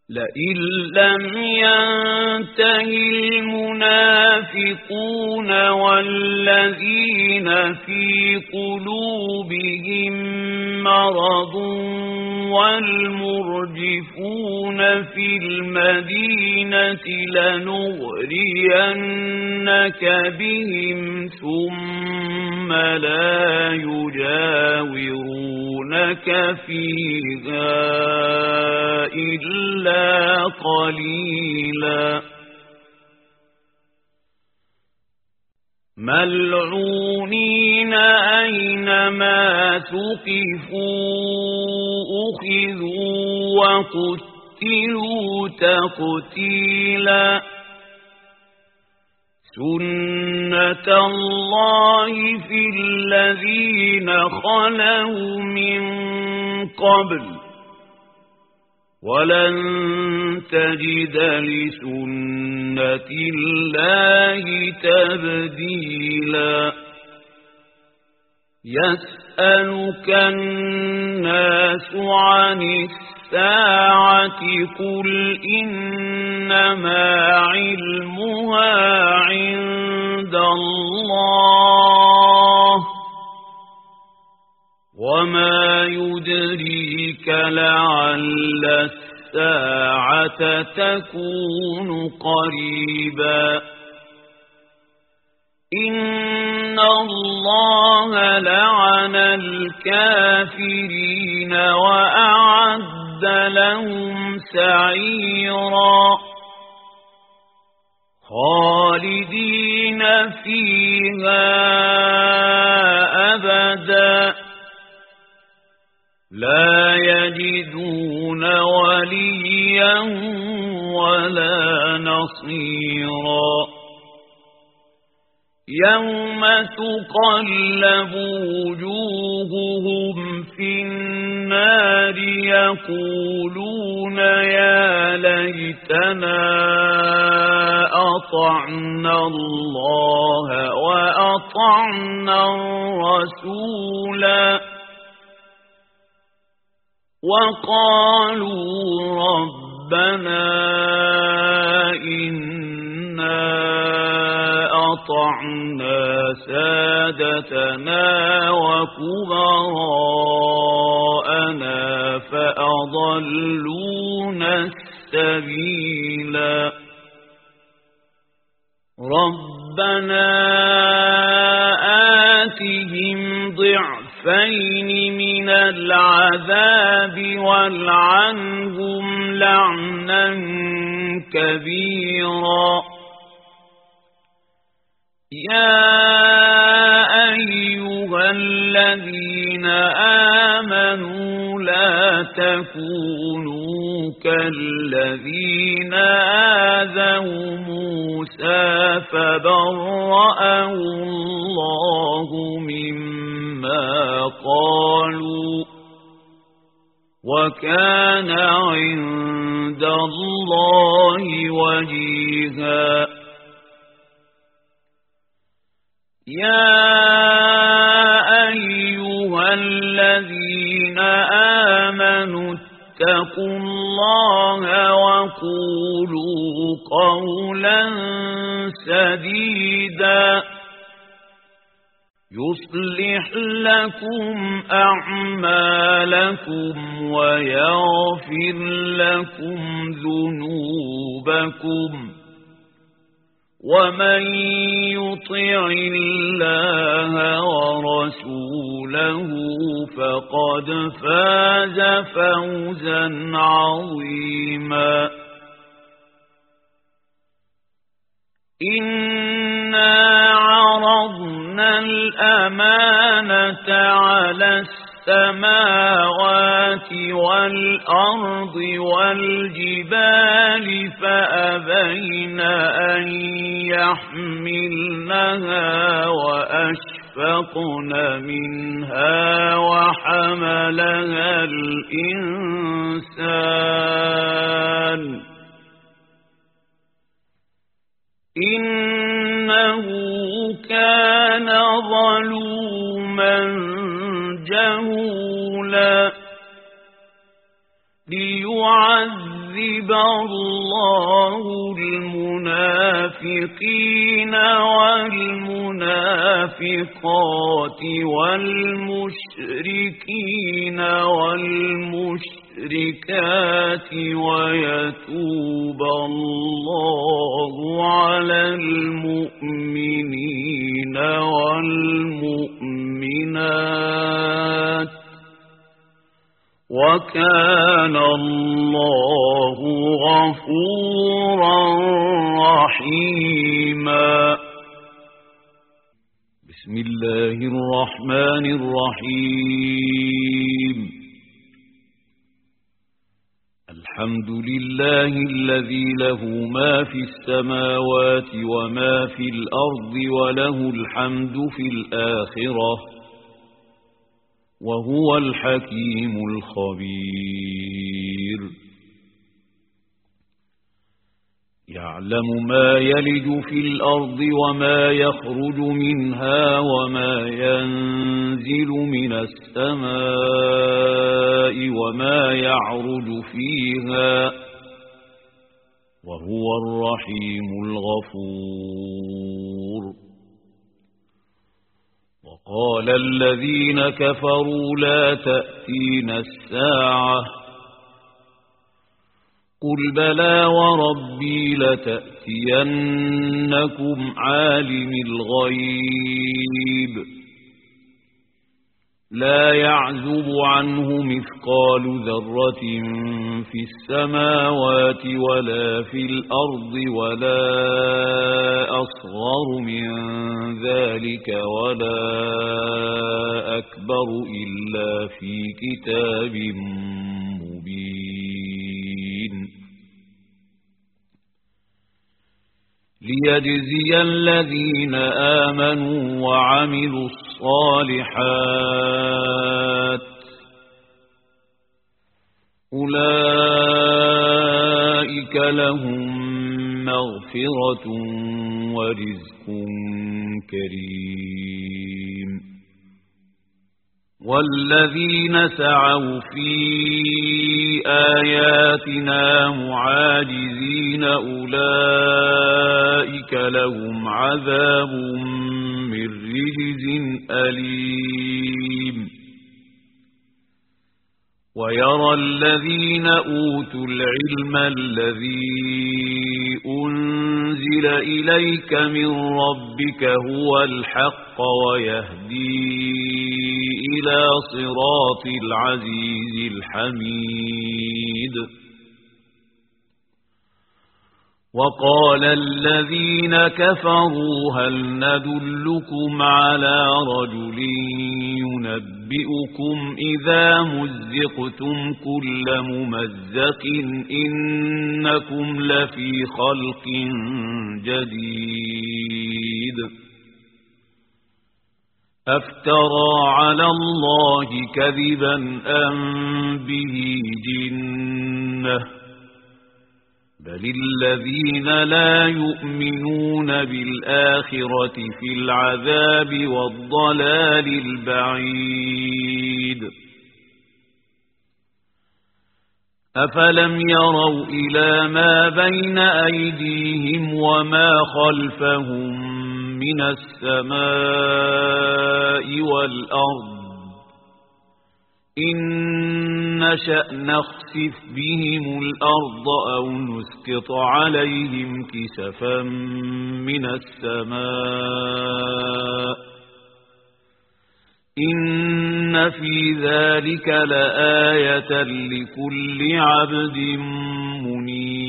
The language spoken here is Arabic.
لئن لم ينته المنافقون والذين في قلوبهم مرض والمرجفون في المدينة لنغرينك بهم ثم لا يجاورونك فيها إلا قليلا ملعونين أينما ثقفوا أخذوا وقتلوا تقتيلا سنة الله في الذين خلوا من قبل ولن تجد لسنة الله تبديلا يسألك الناس عن الساعة قل إنما علمها عند الله وما يدريك لعل الساعة تكون قريبا إن الله لعن الكافرين وأعد لهم سعيرا خالدين فيها أبدا لا يجدون وليا ولا نصيرا يوم تقلب وجوههم في النار يقولون يا ليتنا أطعنا الله وأطعنا الرسولا وقالوا ربنا إنا أطعنا سادتنا وكبراءنا فأضلونا السبيلا ربنا آتهم ضعفين من العذاب والعنهم لعنا كبيرا يا أيها الذين آمنوا لا تكونوا كالذين آذوا موسى فبرأه الله مما قالوا وكان عند الله وجيها يا أيها الذين آمنوا اتقوا الله وقولوا قولا سديدا يصلح لكم أعمالكم ويغفر لكم ذنوبكم ومن يطع الله ورسوله فقد فاز فوزا عظيما إنا عرضنا الأمانة على السماوات والأرض والجبال فأبين أن يحملنها وأشفقن منها وحملها الإنسان إنه كان ظلوما جهولا ليعذب ليعذب الله المنافقين والمنافقات والمشركين والمشركات ويتوب الله على المؤمنين والمؤمنات وكان الله غفورا رحيما. بسم الله الرحمن الرحيم. الحمد لله الذي له ما في السماوات وما في الأرض وله الحمد في الآخرة وهو الحكيم الخبير. يعلم ما يلج في الأرض وما يخرج منها وما ينزل من السماء وما يعرج فيها وهو الرحيم الغفور. وقال الذين كفروا لا تأتينا الساعة قل بلى وربي لتأتينكم عالم الغيب لا يعزب عنه مثقال ذرة في السماوات ولا في الأرض ولا أصغر من ذلك ولا أكبر إلا في كتاب مبين ليجزي الذين آمنوا وعملوا الصالحات أولئك لهم مغفرة ورزق كريم. والذين سعوا في آياتنا معاجزين أولئك لهم عذاب من رجز أليم. ويرى الذين أوتوا العلم الذي أنزل إليك من ربك هو الحق ويهدي إلى صراط العزيز الحميد. وقال الذين كفروا هل ندلكم على رجل ينبئكم إذا مزقتم كل ممزق إنكم لفي خلق جديد أفترى على الله كذبا أم به جنة بل الذين لا يؤمنون بالآخرة في العذاب والضلال البعيد. أفلم يروا إلى ما بين أيديهم وما خلفهم من السماء والأرض إن نشأ نخسف بهم الأرض أو نسقط عليهم كسفا من السماء إن في ذلك لآية لكل عبد منيب.